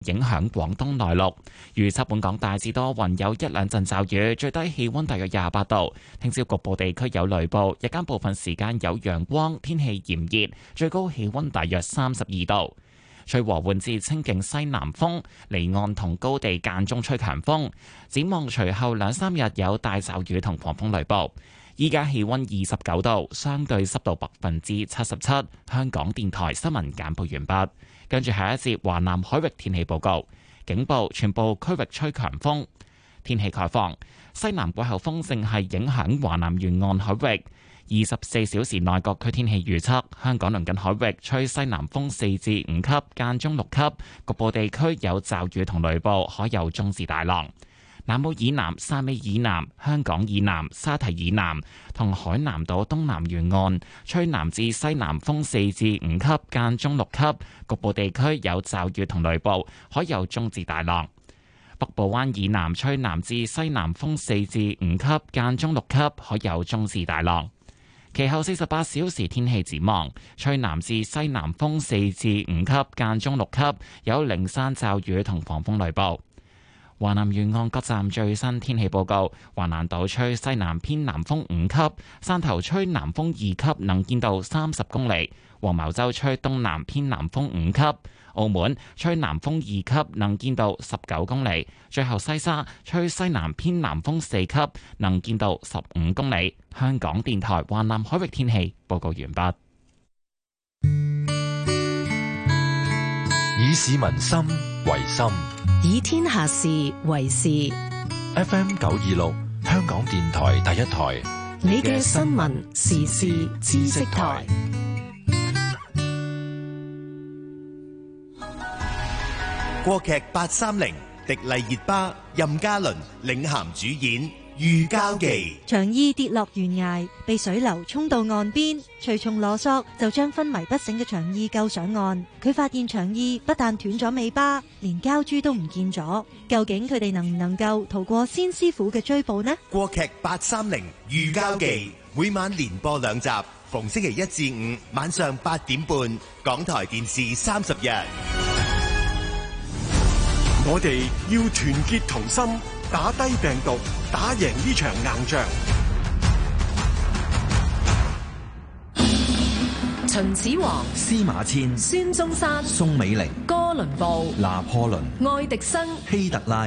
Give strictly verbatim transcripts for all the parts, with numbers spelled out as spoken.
影響廣東內陸。預測本港大致多雲，有一兩陣驟雨，最低氣溫大約廿八度。聽朝局部地區有雷暴，日間部分時間有陽光，天氣炎熱，最高氣溫大約三十二度。吹和緩至清勁西南風，離岸同高地間中吹強風。展望隨後兩三日有大驟雨同狂風雷暴。依家氣溫二十九度，相對濕度百分之七十七。香港電台新聞簡報完畢。跟住下一節華南海域天氣報告，警報全部區域吹強風。天氣概況，西南季候風正係影響華南沿岸海域。二十四小時內各區天氣預測，香港鄰近海域吹西南風四至五級，間中六級，局部地區有驟雨同雷暴，海有中至大浪。南澳以南、汕尾以南、香港以南、沙堤以南同海南島東南沿岸吹南至西南風四至五級，間中六級，局部地區有驟雨同雷暴，海有中至大浪。北部灣以南吹南至西南風四至五級，間中六級，海有中至大浪。其後四十八小時天氣展望，吹南至西南風四至五級，間中六級，有零散驟雨同狂風雷暴。華南沿岸各站最新天氣報告：華南島吹西南偏南風五級，汕頭吹南風二級，能見度三十公里；黃茅洲吹東南偏南風五級，澳門吹南風二級，能見度十九公里；最後西沙吹西南偏南風四級，能見度十五公里。香港電台華南海域天氣報告完畢。 以市民心為心， 以天下事為事。 F M 九二六，香港電台第一台， 你嘅新聞時事知識台。 國劇八三零，迪麗熱巴、任嘉倫領銜主演《御交記》。 長衣跌落懸崖，被水流沖到岸邊，隨從羅索就將昏迷不醒嘅長衣救上岸。佢發現長衣不但斷咗尾巴，連膠珠都唔見咗。究竟佢哋能唔能夠逃過先師傅嘅追捕呢？ 國劇八三零《御交記》每晚連播兩集，逢星期一至五晚上八點半，港台電視三十日。 我哋要團結同心，打低病毒，打贏呢場硬仗。 秦始皇、 司馬遷、 孫中山、 宋美齡、 哥倫布、 拿破崙、 愛迪生、 希特拉，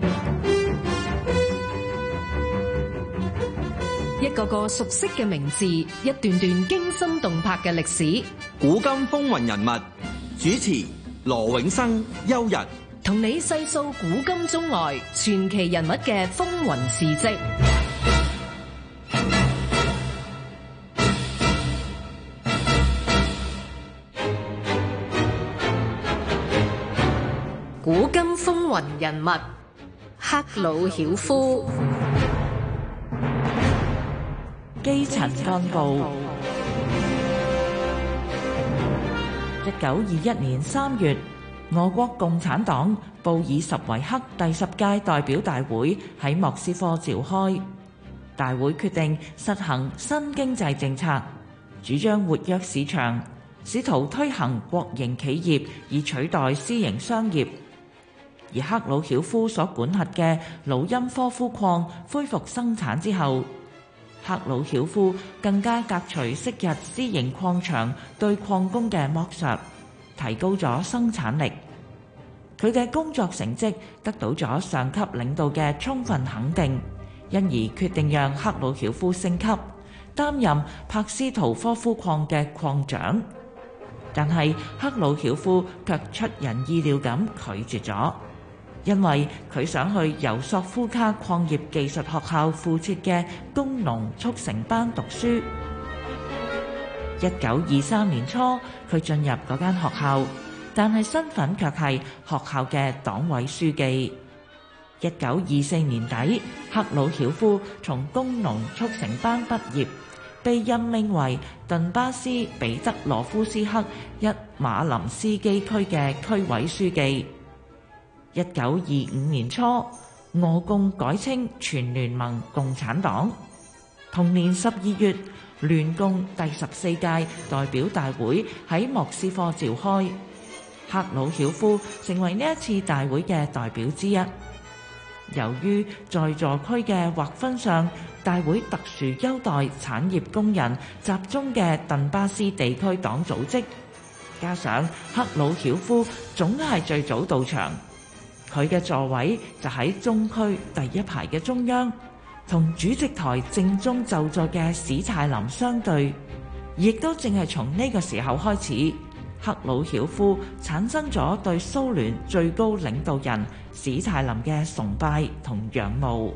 一個個熟悉嘅名字，一段段驚心動魄嘅歷史。 古今風雲人物，主持羅永生、邱日。 同你細數古今中外傳奇人物嘅風雲事跡。古今風雲人物，克魯曉夫。 基層幹部。一九二一年三月，俄國共產黨布爾什維克第十屆代表大會喺莫斯科召開，大會決定實行新經濟政策，主張活躍市場，試圖推行國營企業以取代私營商業。而克魯曉夫所管轄嘅盧欽科夫礦恢復生產之後，克魯曉夫更加革除昔日私營礦場對礦工嘅剝削，提高咗生產力。佢嘅工作成績得到咗上級領導嘅充分肯定，因而決定讓克魯曉夫升級，擔任柏斯圖科夫礦嘅礦長。但係克魯曉夫卻出人意料咁拒絕咗，因為佢想去尤索夫卡礦業技術學校附設嘅工農速成班讀書。一九二三年初，佢進入嗰間學校，但係身份卻係學校嘅黨委書記。一九二四年底，克魯曉夫從工農速成班畢業，被任命為頓巴斯彼得羅夫斯克一馬林斯基區嘅區委書記。一九二五年初，俄共改稱全聯盟共產黨。同年十二月，聯共第十四屆代表大會喺莫斯科召開。 赫魯曉夫成為呢一次大會嘅代表之一。由於在座區嘅劃分上，大會特殊優待產業工人集中嘅頓巴斯地區黨組織，加上赫魯曉夫總係最早到場，佢嘅座位就喺中區第一排嘅中央，同主席台正中就座嘅史泰林相對，亦都正係從呢個時候開始，赫魯曉夫產生咗對蘇聯最高領導人史泰林嘅崇拜同仰慕。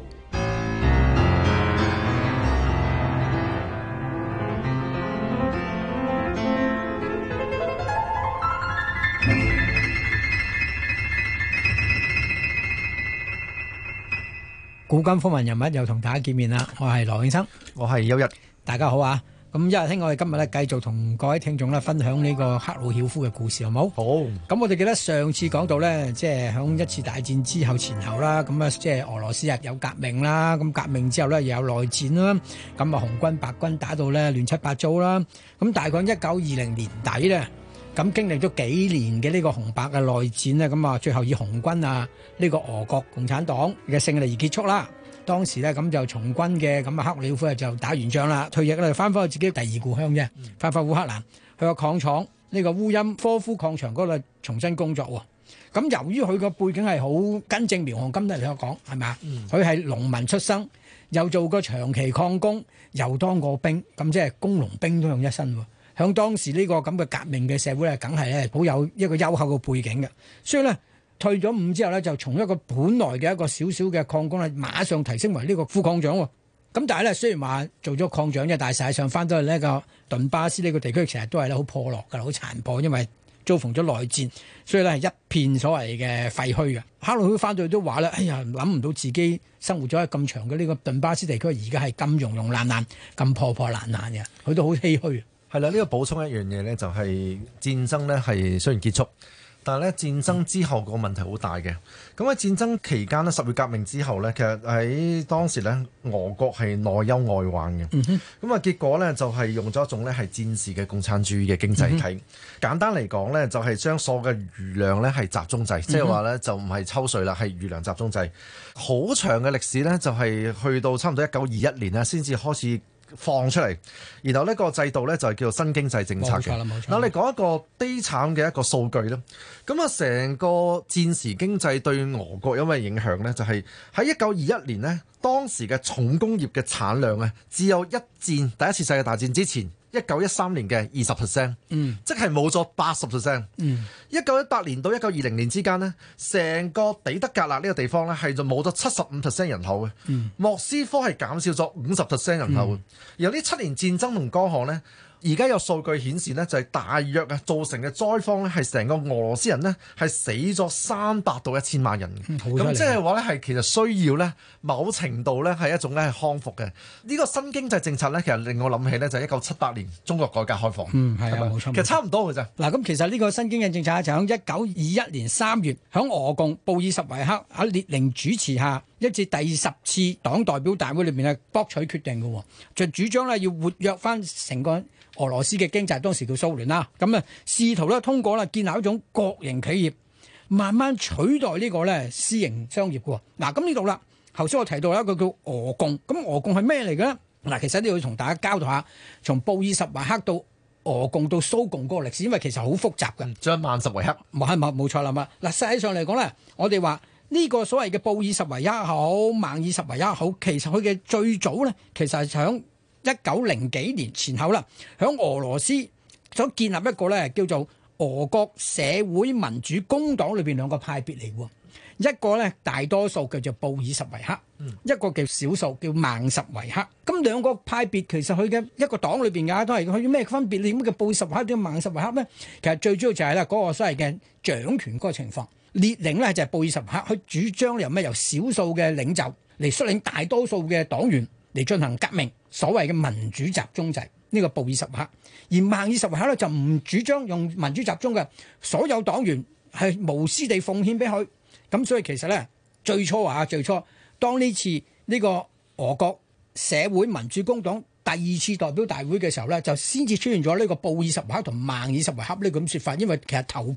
古今風雲人物又同大家見面啦，我係羅永生， 我係邱日， 大家好啊！咁一日聽我哋今日咧繼續同各位聽眾咧分享呢個赫魯曉夫嘅故事，好冇？好。咁我哋記得上次講到咧，即係響一次大戰之後前後啦，咁啊即係俄羅斯啊有革命啦，咁革命之後咧又有內戰啦，咁啊紅軍白軍打到咧亂七八糟啦，咁大概一九二零年底咧。咁經歷咗幾年嘅呢個紅白嘅內戰呢，咁啊最後以紅軍啊呢個俄國共產黨嘅勝利而結束啦。當時呢，咁就從軍嘅咁啊赫魯曉夫就打完仗啦，退役咧翻返去自己第二故鄉啫，翻返烏克蘭去個礦廠呢個烏欽科夫礦場嗰度重新工作喎。咁由於佢個背景係好根正苗紅，今日你我講係咪？佢係農民出身，又做過長期礦工，又當過兵，咁即係工農兵都用一身喎。響當時呢個咁嘅革命嘅社會咧，梗係咧好有一個優厚嘅背景嘅，所以咧退咗伍之後咧，就從一個本來嘅一個小小嘅礦工咧，馬上提升為呢個副礦長喎。咁但係咧，雖然話做咗礦長啫，但係實際上翻到去呢個頓巴斯呢個地區，其實都係咧好破落㗎，好殘破，因為遭逢咗內戰，所以咧係一片所謂嘅廢墟嘅。赫魯曉夫翻到去都話咧，哎呀，諗唔到自己生活咗喺咁長嘅呢個頓巴斯地區，而家係咁庸庸爛爛、咁破破爛爛嘅，佢都好唏噓。 係啦，呢、這個補充一樣嘢呢，就係戰爭呢係雖然結束，但係咧戰爭之後個問題好大嘅。咁喺戰爭期間呢，十月革命之後呢，其實喺當時呢，俄國係內憂外患嘅。咁、嗯、啊結果呢，就係用咗一種呢係戰時嘅共產主義嘅經濟體。嗯、簡單嚟講呢，就係將所有嘅餘糧呢係集中制，即係話呢，就唔係抽稅啦，係餘糧集中制。好長嘅歷史呢，就係去到差唔多一九二一年呢先至開始放出嚟，然後呢個制度呢，就係叫做新經濟政策嘅。嗱，我哋講一個悲慘嘅一個數據咧，咁啊成個戰時經濟對俄國有咩影響呢？就係喺一九二一年呢，當時嘅重工業嘅產量啊，只有一戰第一次世界大戰之前一九一三年嘅二十 percent， 嗯，即係冇咗八十 percent。嗯，一九一八年到一九二零年之間呢，成個彼得格勒呢個地方呢，係就冇咗七十五 percent 人口嘅。嗯，莫斯科係減少咗五十 percent 人口嘅。然後呢七年戰爭同乾旱呢，而家有數據顯示呢，就係大約啊造成嘅災荒呢，係成個俄羅斯人呢，係死咗三百到一千萬人。咁即係話呢，係其實需要呢某程度呢，係一種呢係康復嘅。呢個新經濟政策呢，其實令我諗起呢，就係一九七八年中國改革開放。嗯，係啊，冇錯。其實差唔多嘅啫。嗱，咁其實呢個新經濟政策就喺一九二一年三月，喺俄共布爾什維克喺列寧主持下一次第十次黨代表大會裏面係博取決定嘅，就主張呢要活躍翻成個俄羅斯嘅經濟，當時叫蘇聯啦，咁啊試圖咧通過啦建立一種國營企業，慢慢取代呢個咧私營商業嘅。嗱，咁呢度啦，頭先我提到一個叫俄共，咁俄共係咩嚟嘅咧？嗱，其實呢要同大家交代下，從布爾什維克到俄共到蘇共嗰個歷史，因為其實好複雜嘅。將曼什維克，冇係冇冇錯啦嘛。嗱，實際上嚟講咧，我哋話呢個所謂嘅布爾什維克好，孟爾什維克好，其實佢嘅最早咧，其實係響一九零幾年前後啦，響俄羅斯所建立一個咧叫做俄國社會民主工黨裏邊兩個派別嚟喎，一個咧大多數叫做布爾什維克，嗯、一個叫少數叫孟什維克。咁兩個派別其實佢嘅一個黨裏邊嘅都係佢咩分別？你點嘅布爾什維克點孟什維克咧？其實最主要就係咧嗰個所謂嘅掌權嗰個情況。列寧咧就係布爾什維克，佢主張由咩由少數嘅領袖嚟率領大多數嘅黨員嚟進行革命，所謂嘅民主集中制，呢、這個布爾什維克。而孟爾什維克咧就唔主張用民主集中嘅，所有黨員係無私地奉獻俾佢。咁所以其實咧最初啊，最初當呢次呢個俄國社會民主工黨第二次代表大會嘅時候咧，就先至出現咗呢個布爾什維克同孟爾什維克呢個咁説法，因為其實投票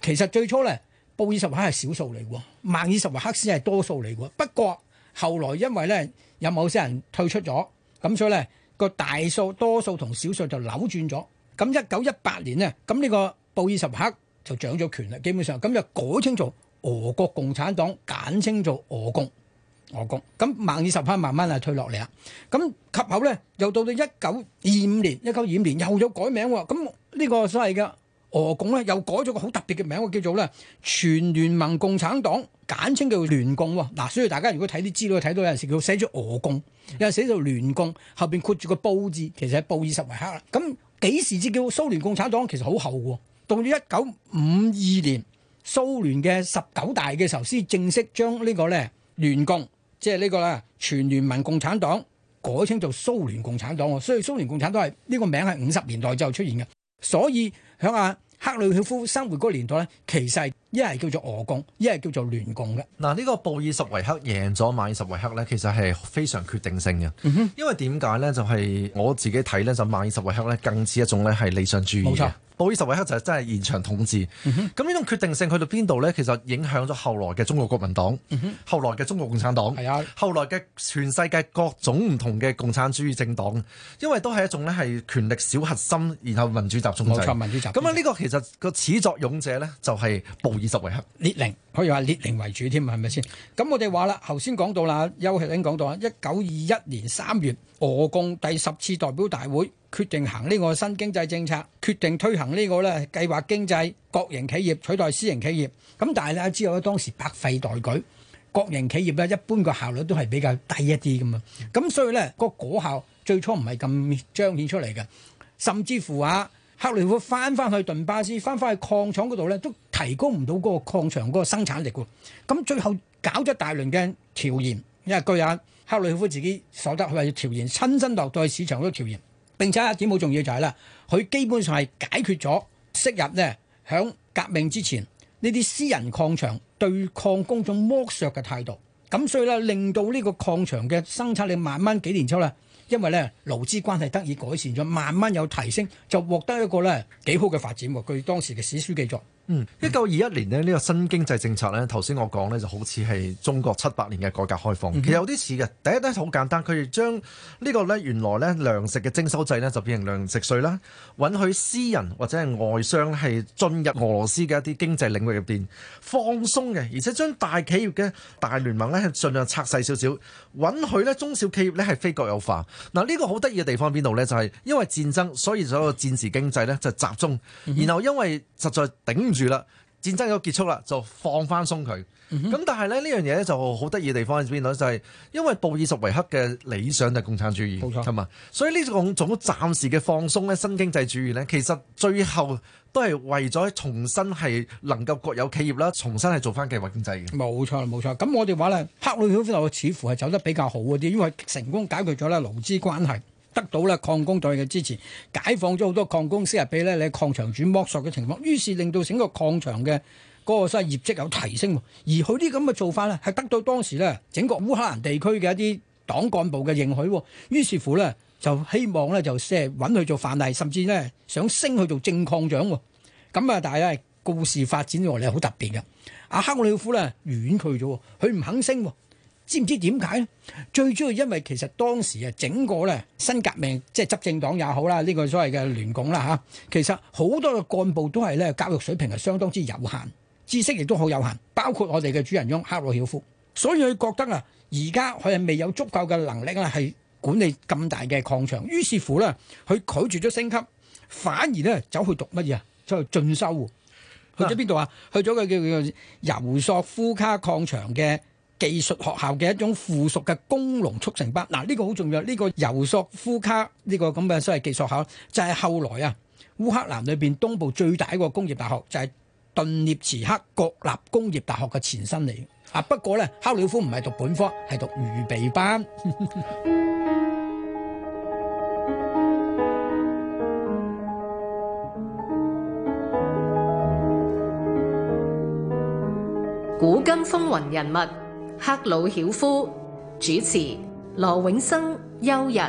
其實最初咧，布爾什維克係少數嚟喎，孟爾什維克先係多數嚟喎。不過後來因為咧有某些人退出咗，咁所以咧個大數多數同少數就扭轉咗。咁一九一八年呢，咁呢個布爾什維克就掌咗權啦，基本上咁就改稱做俄國共產黨，簡稱做俄共。俄共咁孟爾什維克慢慢係退落嚟啦。咁及後咧又到到一九二五年，一九二五年又有改名喎。咁呢個所謂嘅俄共咧又改咗個好特別嘅名，叫做咧全聯盟共產黨，簡稱叫聯共喎。嗱，所以大家如果睇啲資料睇到有陣時叫寫咗俄共，有陣寫做聯共，後邊括住個布字，其實係布爾什維克啦。咁幾時至叫蘇聯共產黨？其實好後喎，到咗一九五二年蘇聯嘅十九大嘅時候，先正式將呢個咧聯共，即係呢個咧全聯盟共產黨改稱做蘇聯共產黨喎。所以蘇聯共產黨係呢個名係五十年代之後出現嘅。所以喺阿克魯曉夫生活嗰個年代咧，其實一係叫做俄共，一係叫做聯共嘅。 嗱，呢個布爾什維克贏咗孟爾什維克咧，其實係非常決定性嘅。嗯、因為點解咧？就係、是、我自己睇咧，就孟爾什維克咧更似一種咧係理想主義嘅。冇錯。布爾什維克就係真係現場統治，咁、嗯、呢種決定性去到邊度咧？其實影響咗後來嘅中國國民黨，嗯、後來嘅中國共產黨，係啊，後來嘅全世界各種唔同嘅共產主義政黨，因為都係一種咧係權力小核心，然後民主集中制。冇錯，民主集中制。咁啊，呢個其實個始作俑者咧就係布爾什維克， 列寧可以話列寧為主添，係咪先？咁我哋話啦，頭先講到啦，邱慶玲講到啊，一九二一年三月，俄共第十次代表大會決定行呢個新經濟政策，決定推行呢個咧計劃經濟，國營企業取代私營企業。咁但係咧之後咧當時百廢待舉，國營企業咧一般個效率都係比較低一啲噶嘛。咁所以咧個果效最初唔係咁彰顯出嚟嘅，甚至乎啊克里夫翻翻去頓巴斯，翻翻去礦廠嗰度咧都提高唔到嗰個礦場嗰個生產力喎。咁最後搞咗大輪嘅調研，因為據啊克里夫自己所得，佢話要調研，親身落到去市場嗰度調研。並且一點好重要就係啦，佢基本上係解決咗昔日呢響革命之前呢啲私人礦場對礦工種剝削嘅態度，咁所以咧令到呢個礦場嘅生產力慢慢幾年之後咧，因為咧勞資關係得以改善咗，慢慢有提升，就獲得一個咧幾好嘅發展喎。據當時嘅史書記載。 嗯，一九二一年呢，呢、呢個新經濟政策咧，頭先我講咧就好似係中國七百年嘅改革開放，嗯、其實有啲似嘅。第一咧好簡單，佢哋將呢個咧原來咧糧食嘅徵收制咧就變成糧食稅啦，允許私人或者係外商係進入俄羅斯嘅一啲經濟領域入邊放鬆嘅，而且將大企業嘅大聯盟咧係盡量拆細少少，允許咧中小企業咧係非國有化。嗱、這、呢個好得意嘅地方邊度咧？就係、是、因為戰爭，所以所有戰時經濟咧就集中，嗯、然後因為實在頂唔住啦，戰爭又結束啦，就放翻鬆佢。咁、嗯、但係咧呢樣嘢咧就好得意嘅地方喺邊度？就係、是、因為布爾什維克嘅理想就係共產主義，冇錯，係嘛？所以呢種種暫時嘅放鬆咧，新經濟主義咧，其實最後都係為咗重新係能夠國有企業啦，重新係做翻計劃經濟嘅。冇錯，冇錯。咁我哋話咧，克魯曉夫似乎係走得比較好嗰啲，因為成功解決咗咧勞資關係。得到咧礦工隊嘅支持，解放咗好多礦工，昔日俾咧你礦場主剝削嘅情況，於是令到整個礦場嘅嗰個所謂業績有提升。而佢啲咁嘅做法咧，係得到當時咧整個烏克蘭地區嘅一啲黨幹部嘅認許。於是乎咧，就希望咧就即係揾佢做範例，甚至咧想升去做正礦長。咁啊，但係咧故事發展落嚟係好特別嘅。阿克魯曉夫咧婉拒咗，佢唔肯升。知唔知點解咧？最主要因為其實當時啊，整個咧新革命即係執政黨也好啦，呢、這個所謂嘅聯共啦嚇，其實好多嘅幹部都係咧教育水平係相當之有限，知識亦都好有限，包括我哋嘅主人翁克魯曉夫。所以佢覺得啊，而家佢係未有足夠嘅能力啦，係管理咁大嘅礦場。於是乎咧，佢拒絕咗升級，反而咧走去讀乜嘢啊？走去進修。去咗邊度啊？去咗個叫做尤索夫卡礦場嘅技術學校嘅一種附屬嘅工農速成班。嗱，呢個好重要。呢、這個尤索夫卡呢個咁嘅所謂技術學校，就係、是、後來啊烏克蘭裏邊東部最大一個工業大學，就係、是、頓涅茨克國立工業大學嘅前身嚟。啊，不過咧，克魯曉夫唔係讀本科，係讀預備班。 古今風雲人物，克魯曉夫。主持羅永生、邱日。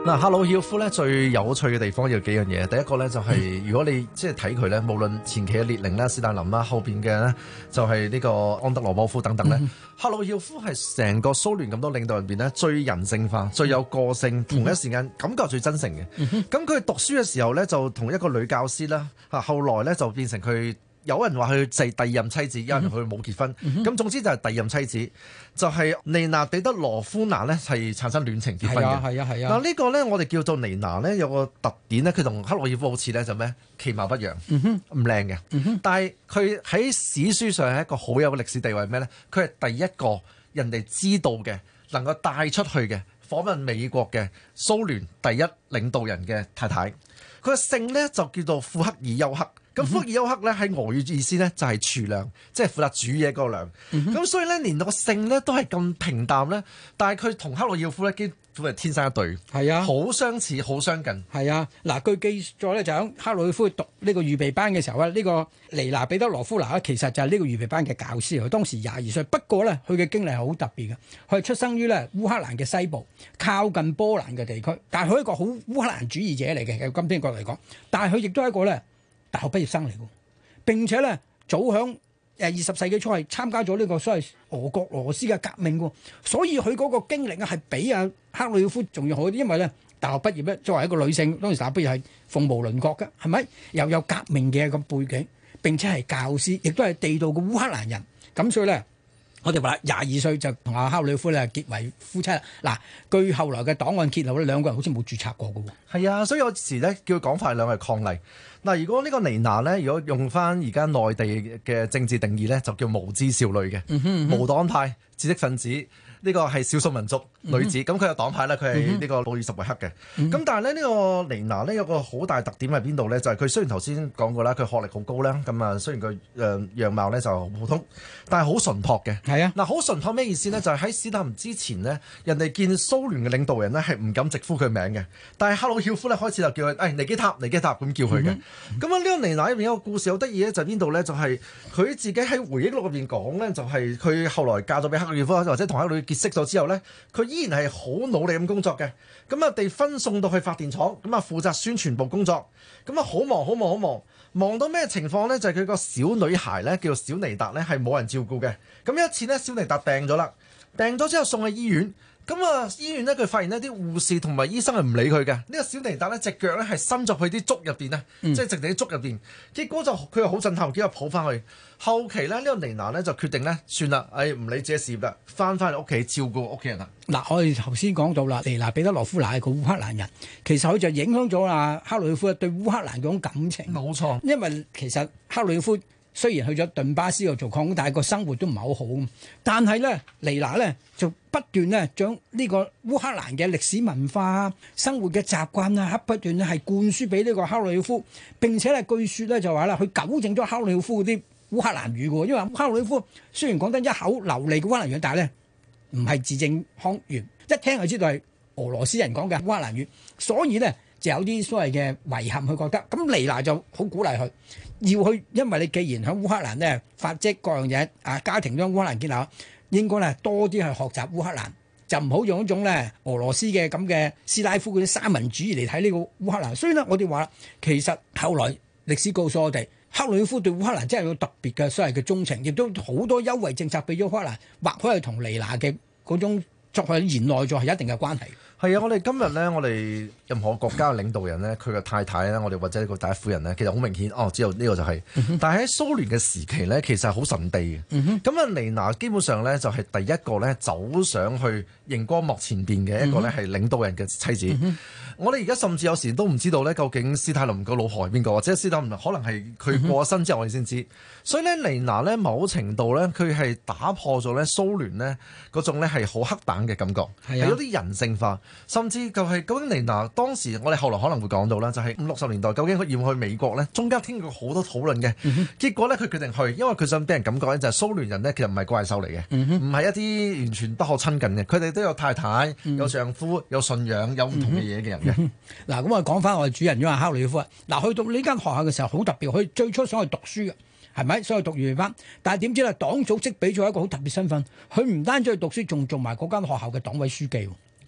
嗱，赫魯曉夫咧最有趣嘅地方有幾樣嘢。第一個咧就係、是、如果你即係睇佢咧，無論前期嘅列寧啦、斯大林啦，後邊嘅咧就係呢個安德羅波夫等等咧，赫魯曉夫係成個蘇聯咁多領導人入邊咧最人性化、最有個性，同一時間感覺最真誠嘅。咁佢、嗯、讀書嘅時候咧，就同一個女教師啦，嚇後來咧就變成佢。有人話佢係第二任妻子，有人佢冇結婚，咁、嗯、哼總之就係第二任妻子，就係、是、尼娜彼得羅夫娜咧係產生戀情結婚嘅。係啊係啊係啊！嗱、啊、呢個咧我哋叫做尼娜咧有個特點咧，佢同赫魯曉夫好似咧就咩？其貌不揚，唔靚嘅，嗯、哼但係佢喺史書上係一個好有歷史地位咩咧？佢係第一個人哋知道嘅，能夠帶出去嘅訪問美國嘅蘇聯第一領導人嘅太太。佢嘅姓咧就叫做庫克爾丘克。咁庫爾丘克咧喺俄語意思咧就係廚娘，即係負責煮嘢嗰個娘。咁、嗯、哼所以咧連個姓咧都係咁平淡咧，但係佢同赫魯曉夫咧幾乎係天生一對，係啊，好相似，好相近。係啊，嗱，據記載咧就喺赫魯曉夫讀呢個預備班嘅時候咧，呢、呢個尼娜彼得羅夫娜咧其實就係呢個預備班嘅教師，佢當時廿二歲。不過咧佢嘅經歷係好特別嘅，佢係出生於咧烏克蘭嘅西部，靠近波蘭嘅地區，但係佢係一個好烏克蘭主義者嚟嘅，喺今天國嚟講，但係佢亦都係一個咧大學畢業生嚟嘅，並且咧早響誒二十世紀初係參加咗呢個所謂俄國俄羅斯嘅革命嘅，所以佢嗰個經歷咧係比阿赫魯曉夫仲要好啲，因為咧大學畢業咧作為一個女性，當時大學畢業係鳳毛麟角嘅，係咪？又有革命嘅個背景，並且係教師，亦都係地道嘅烏克蘭人，咁所以咧。我哋話廿二歲就同阿赫魯曉夫咧結為夫妻啦。嗱，據後來嘅檔案揭露咧，兩個人好似冇註冊過嘅喎。係啊，所以有時咧叫佢講法係兩個係伉儷。嗱，如果呢個尼娜咧，如果用翻而家內地嘅政治定義咧，就叫無知少女嘅，嗯哼嗯哼無黨派知識分子。呢個係少數民族女子，咁佢有黨派咧，佢係呢個布爾什維克嘅。咁、嗯、哼但係咧，呢個尼娜呢，有個好大特點喺邊度咧？就係、是、佢雖然頭先講過啦，佢學歷好高啦，咁啊雖然佢誒樣貌咧就好普通，但係好淳樸嘅。係啊，嗱好淳樸咩意思咧？就係喺斯大林之前呢，人哋見蘇聯嘅領導人呢，係唔敢直呼佢名嘅，但係赫魯曉夫咧開始就叫佢誒尼基塔尼基塔咁叫佢嘅。咁啊呢個尼娜入面有個故事好得意咧，就係邊度咧？就係、是、佢自己喺回憶錄入邊講咧，就係、是、佢後來嫁咗俾赫魯曉夫，或者同赫魯結識咗之後咧，佢依然係好努力咁工作嘅。咁啊，被分送到去發電廠，咁啊負責宣傳部工作。咁啊，好忙好忙好忙，忙到咩情況咧？就係佢個小女孩咧，叫做小尼達咧，係冇人照顧嘅。咁一次咧，小尼達病咗啦，病咗之後送去醫院。咁啊，醫院咧佢發現呢啲護士同埋醫生係唔理佢嘅。呢、這個小尼達咧隻腳咧係伸咗去啲竹入邊啊，嗯、即係直地啲竹入邊。結果就佢又好震撼，結果抱翻去。後期咧呢、這個尼娜咧就決定咧算啦，誒唔理自己事業啦，翻返嚟屋企照顧屋企人啦。嗱，我哋頭先講到啦，尼娜彼得羅夫娜係個烏克蘭人，其實佢就影響咗啊赫魯曉夫對烏克蘭嗰種感情。冇錯，因為其實赫魯曉夫雖然去咗頓巴斯度做抗，但係個生活都唔係好好。但係咧，尼娜咧就不斷咧將呢個烏克蘭嘅歷史文化、生活嘅習慣啊，不斷咧係灌輸俾呢個赫魯曉夫。並且咧據說咧就話啦，佢糾正咗赫魯曉夫嗰啲烏克蘭語嘅，因為赫魯曉夫雖然講得一口流利嘅烏克蘭語，但係咧唔係字正腔圓，一聽就知道係俄羅斯人講嘅烏克蘭語，所以咧就有啲所謂嘅遺憾，佢覺得。咁尼娜就好鼓勵佢。要去，因為你既然喺烏克蘭咧發跡各樣嘢啊，家庭將烏克蘭建立，應該咧多啲去學習烏克蘭，就唔好用一種咧俄羅斯嘅咁嘅斯拉夫嗰啲三民主義嚟睇呢個烏克蘭。所以咧，我哋話其實後來歷史告訴我哋，赫魯曉夫對烏克蘭真係有特別嘅所謂嘅鍾情，亦都好多優惠政策俾咗烏克蘭，或許係同尼娜嘅嗰種作為言內在係一定嘅關係。係啊，我哋今日咧，我哋任何國家嘅領導人咧，佢嘅太太咧，我哋或者個第一夫人咧，其實好明顯，哦，知道呢個就係、是。嗯、哼但係喺蘇聯嘅時期咧，其實係好神秘嘅。咁啊、嗯哼，尼娜基本上咧就係第一個咧走上去熒光幕前邊嘅一個咧係領導人嘅妻子。嗯、哼我哋而家甚至有時都唔知道咧，究竟斯大林個老婆係邊個，或者斯大林可能係佢過咗身之後我哋先知。嗯、哼所以咧，尼娜咧某程度咧，佢係打破咗咧蘇聯咧嗰種咧係好黑板嘅感覺，係有啲人性化。甚至就係究竟尼娜當時，我哋後來可能會講到啦，就係五六十年代，究竟佢要唔要去美國咧？中間經過好多討論嘅，嗯、哼結果咧佢決定去，因為佢想俾人感覺咧就係蘇聯人咧其實唔係怪獸嚟嘅，唔係、嗯、哼一啲完全不可親近嘅，佢哋都有太太、嗯、有丈夫、有信仰、有唔同嘅嘢嘅人嘅。嗱、嗯，咁、嗯、我講翻我哋主人，因為赫魯曉夫啊，嗱去到呢間學校嘅時候好特別，佢最初想去讀書嘅。係咪？所以讀預備班，但係點知咧？黨組織俾咗一個好特別身份，佢唔單止去讀書，仲做埋嗰間學校嘅黨委書記。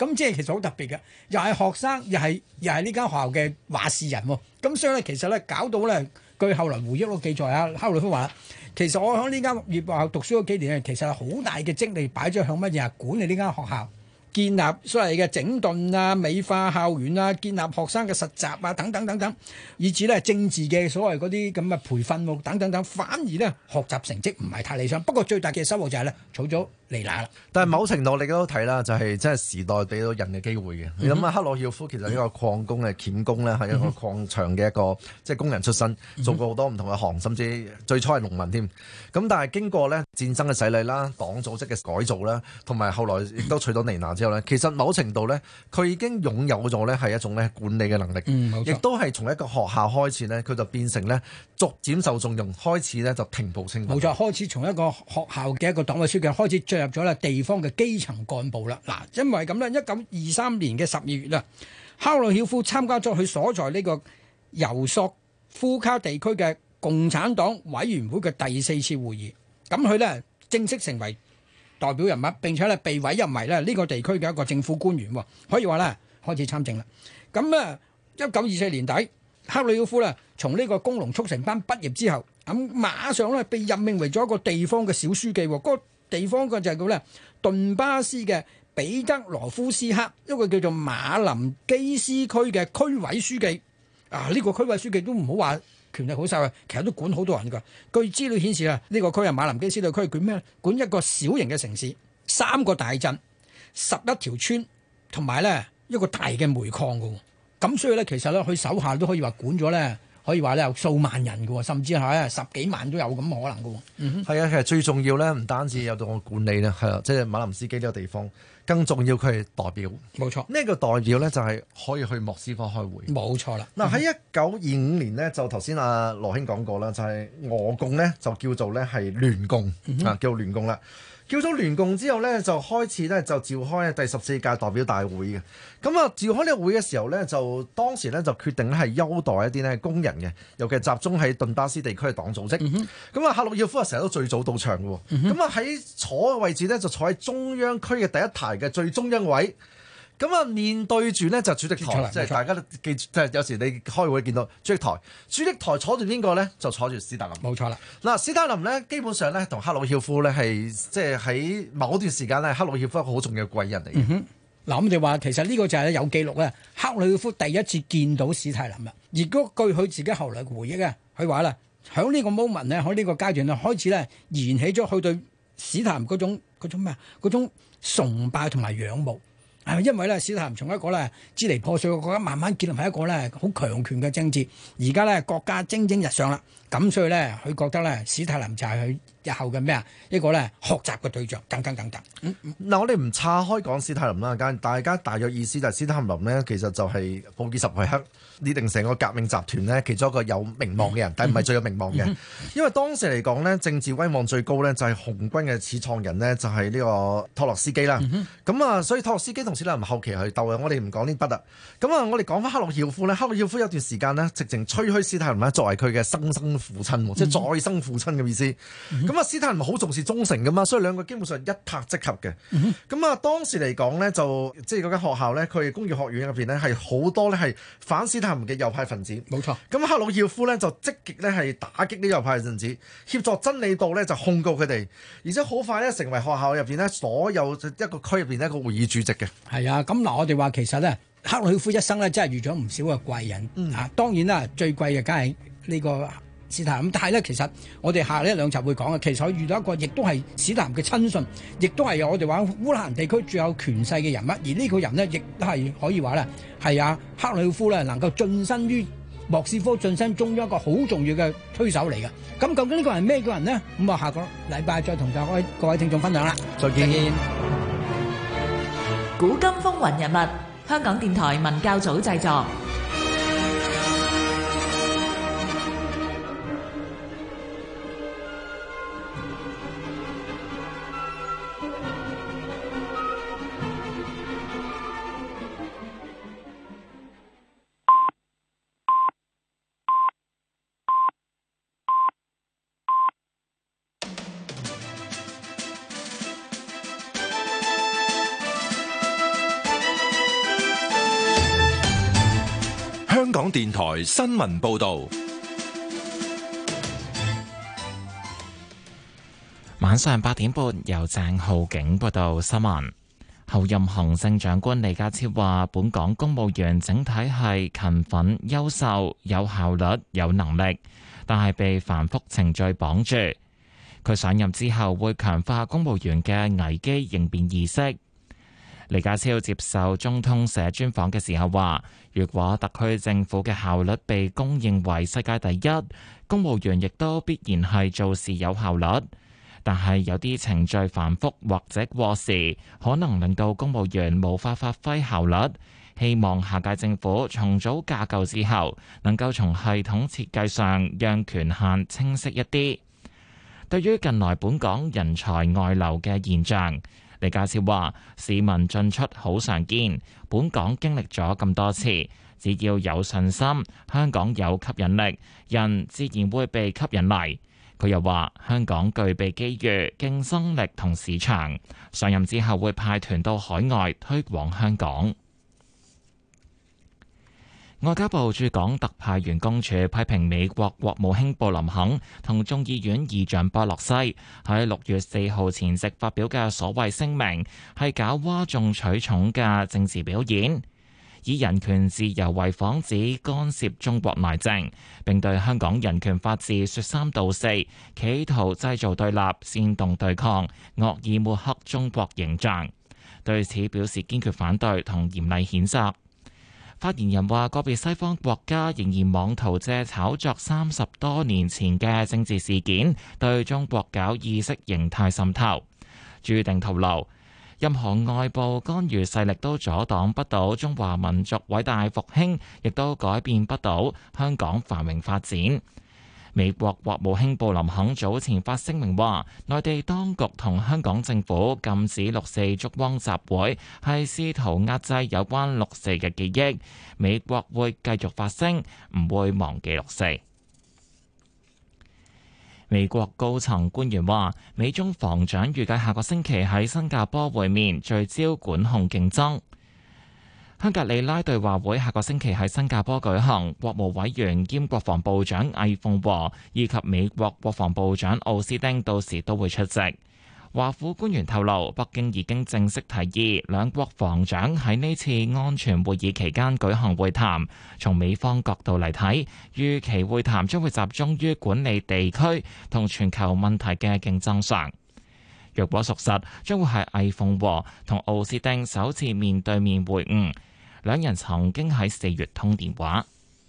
咁即係其實好特別嘅，又係學生，又係又係呢間學校嘅話事人喎。咁所以咧，其實咧搞到咧，據後來回憶錄記載啊，克魯夫話。其實我喺呢間業學校讀書嗰幾年咧，其實係好大嘅精力擺咗向乜嘢啊？管理呢間學校，建立所謂嘅整頓啊、美化校園啊、建立學生嘅實習啊等等等等，以至咧政治嘅所謂嗰啲咁嘅培訓喎等等等，反而咧學習成績唔係太理想。不過最大嘅收穫就係咧儲咗嚟拿啦。 但係某程度你都睇啦，就係即係時代俾到人嘅機會嘅。 嗯、 你諗下，克魯曉夫其實呢個礦工嘅鉗工咧，係一個礦場嘅一個即係工人出身，做過好多唔同嘅行，甚至最初係農民添。咁但係經過咧戰爭嘅洗禮啦、黨組織嘅改造啦，同埋後來亦都取到尼拿之後咧，其實某程度咧，佢已經擁有咗咧係一種咧管理嘅能力，亦、嗯、都係從一個學校開始咧，佢就變成咧逐漸受重用，開始咧就平步青雲。 冇錯，開始從一個學校嘅一個黨委書記開始進入咗咧地方嘅基層幹部啦。嗱，因為咁咧，一九二三年嘅十二月啦，克魯曉夫參加咗佢所在呢個尤索夫卡地區嘅共產黨委員會嘅第四次會議，咁佢咧正式成為代表人物，並且咧被委任為咧呢個地區嘅一個政府官員，可以話咧開始參政啦。咁咧一九二四年底，克魯曉夫咧從呢個工農速成班畢業之後，咁馬上咧被任命為咗一個地方嘅小書記，嗰、那個地方嘅就係叫咧頓巴斯嘅彼得羅夫斯克，一個叫做馬林基斯區嘅區委書記。啊，呢、這個區委書記都唔好話權力好細啊，其實都管好多人㗎。據資料顯示啊，呢、這個區係馬林基斯特區，管咩？管一個小型嘅城市，三個大鎮，十一條村，同埋咧一個大嘅煤礦㗎。咁所以咧，其實咧佢手下都可以話管咗咧，可以話咧有數萬人㗎，甚至係十幾萬都有咁可能㗎。嗯， 係啊，其實最重要咧，唔單止有到個管理咧，係啊，即係馬林斯基呢個地方。更重要，佢係代表， 冇錯。 呢個代表咧就係可以去莫斯科開會， 冇錯啦。 嗱喺一九二五年呢，就頭先阿羅兄講過啦，就係、是、俄共呢，就叫做咧係聯共、嗯、啊，叫做聯共啦。叫咗聯共之後咧，就開始咧就召開第十四屆代表大會嘅。咁啊，召開呢個會嘅時候咧，就當時咧就決定咧係優待一啲咧工人嘅，尤其係集中喺頓巴斯地區嘅黨組織。咁、嗯、啊，克魯曉夫啊成日都最早到場嘅。咁啊喺坐嘅位置咧就坐喺中央區嘅第一排嘅最中央位。咁啊，面對住呢就主席台，即係大家都記住，即係有時你開會見到主席台，主席台坐住邊個咧？就坐住史達林。 冇錯啦。嗱， 史達林咧，基本上咧同克魯曉夫咧係即係喺某段時間咧，克魯曉夫一個好重要嘅貴人嚟嘅。嗱、嗯， 我哋話其實呢個就係有記錄咧，克魯曉夫第一次見到史太林啦。而嗰據佢自己後來回憶啊，佢話啦，喺呢個 moment 咧，喺呢個階段咧，開始咧燃起咗佢對史太林嗰種嗰種咩啊？嗰種崇拜同埋仰慕。係因為咧，史太林從一個咧支離破碎嘅國家，慢慢建立喺一個咧好強權嘅政治。而家咧國家蒸蒸日上啦，咁所以咧佢覺得咧史太林就係佢日後嘅咩啊一個咧學習嘅對象，等等等等。嗱、嗯嗯， 我哋唔岔開講史太林啦，但大家大約意思就係史太林咧，其實就係布爾什維克擬定成個革命集團咧其中一個有名望嘅人，但係唔係最有名望嘅、嗯，因為當時嚟講咧政治威望最高咧就係紅軍嘅始創人呢，就係呢個托洛斯基啦。咁、嗯、啊，所以托洛斯基同史太林後期去鬥嘅，我哋唔講呢筆啦。咁啊，我哋講翻克魯曉夫咧，克魯曉夫有段時間呢，直情吹噓史太林咧作為佢嘅生生父親，嗯、即係再生父親嘅意思。咁、嗯、啊，史太林好重視忠誠噶嘛，所以兩個基本上一拍即合嘅。咁、嗯、啊，當時嚟講呢，就即係嗰間學校呢，佢工業學院入邊呢，係好多呢係反史太林嘅右派分子。冇錯。咁克魯曉夫呢，就積極呢係打擊呢右派分子，協助真理道呢就控告佢哋，而且好快呢成為學校入邊呢所有一個區入邊一個會議主席嘅。 係啊，咁嗱，我哋話其實咧，克魯曉夫一生咧真係遇咗唔少嘅貴人、嗯、啊。當然啦，最貴嘅梗係呢個史太林。咁但係咧，其實我哋下呢一兩集會講嘅，其實佢遇到一個亦都係史太林嘅親信，亦都係我哋話烏克蘭地區最有權勢嘅人物。而呢個人呢，亦都係可以話咧，係啊克魯曉夫咧能夠晉身於莫斯科，晉身中央一個好重要嘅推手嚟嘅。咁究竟呢個係咩嘅人呢？咁啊，下個禮拜再同各位各位聽眾分享啦。 再見。再見。 古今風雲人物，香港電台文教組製作。 港電台新聞報道。 晚上八點半，由鄭浩景報道新聞。候任行政長官李家超話，本港公務員整體係勤奮、優秀、有效率、有能力，但係被繁複程序綁住。佢上任之後會強化公務員嘅危機應變意識。李家超接受中通社專訪嘅時候話，如果特區政府嘅效率被公認為世界第一，公務員亦都必然係做事有效率。但係有啲程序繁複或者過時，可能令到公務員無法發揮效率。希望下屆政府重組架構之後，能夠從系統設計上讓權限清晰一啲。對於近來本港人才外流嘅現象，李家超話：市民進出好常見，本港經歷咗咁多次，只要有信心，香港有吸引力，人自然會被吸引嚟。佢又話：香港具備機遇、競爭力同市場，上任之後會派團到海外推廣香港。外交部駐港特派員公署批評美國國務卿布林肯同眾議院議長波洛西喺六月四號前夕發表嘅所謂聲明，係搞嘩眾取寵嘅政治表演，以人權自由為幌子干涉中國內政，並對香港人權法治說三道四，企圖製造對立、煽動對抗、惡意抹黑中國形象。對此表示堅決反對同嚴厲譴責。發言人話：個別西方國家仍然妄圖借炒作三十多年前嘅政治事件，對中國搞意識形態滲透。注定透露，任何外部干預勢力都阻擋不到中華民族偉大復興，亦都改變不到香港繁榮發展。美國國務卿布林肯早前發聲明話，內地當局同香港政府禁止六四燭光集會，係試圖壓制有關六四嘅記憶。美國會繼續發聲，唔會忘記六四。美國高層官員話，美中防長預計下個星期喺新加坡會面，聚焦管控競爭。香格里拉對話會下個星期喺新加坡舉行，國務委員兼國防部長魏鳳和以及美國國防部長奧斯汀到時都會出席。華府官員透露，北京已經正式提議兩國防長喺呢次安全會議期間舉行會談。從美方角度嚟睇，預期會談將會集中於管理地區同全球問題嘅競爭上。若果屬實，將會係魏鳳和同奧斯汀首次面對面會晤。兩人曾經喺四月通電話。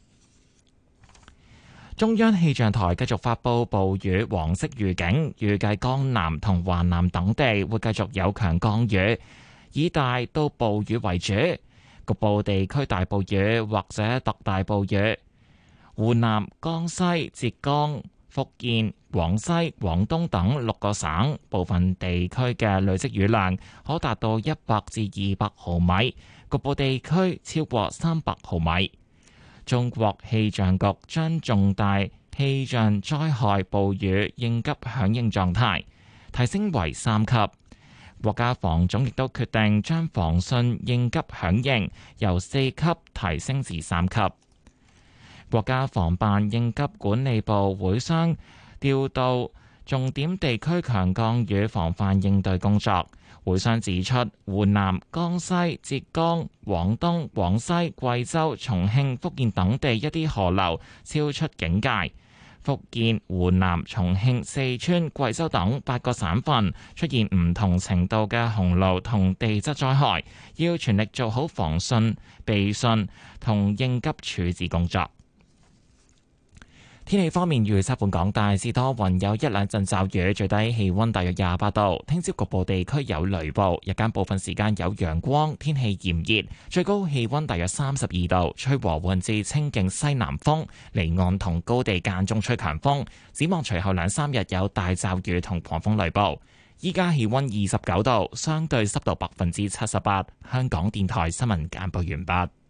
中央氣象台繼續發布暴雨黃色預警，預計江南同華南等地會繼續有強降雨，以大到暴雨為主，局部地區大暴雨或者特大暴雨。湖南、江西、浙江、福建、廣西、廣東等六個省部分地區嘅累積雨量可達到一百至二百毫米，局部地區超過三百毫米。中國氣象局將重大氣象災害暴雨應急響應狀態提升為三級。國家防總亦都決定將防汛應急響應由四級提升至三級。國家防辦應急管理部會商調度重點地區強降雨防範應對工作。會商指出，湖南、江西、浙江、廣東、廣西、貴州、重慶、福建等地一啲河流超出警戒。福建、湖南、重慶、四川、貴州等八個省份出現唔同程度嘅洪澇同地質災害，要全力做好防汛、備汛同應急處置工作。天氣方面，預測本港大致多雲，有一兩陣驟雨，最低氣溫大約廿八度。聽朝局部地區有雷暴，日間部分時間有陽光，天氣炎熱，最高氣溫大約三十二度，吹和緩至清勁西南風，離岸同高地間中吹強風。展望隨後兩三日有大驟雨同狂風雷暴。依家氣溫二十九度，相對濕度百分之七十八。香港電台新聞簡報完畢。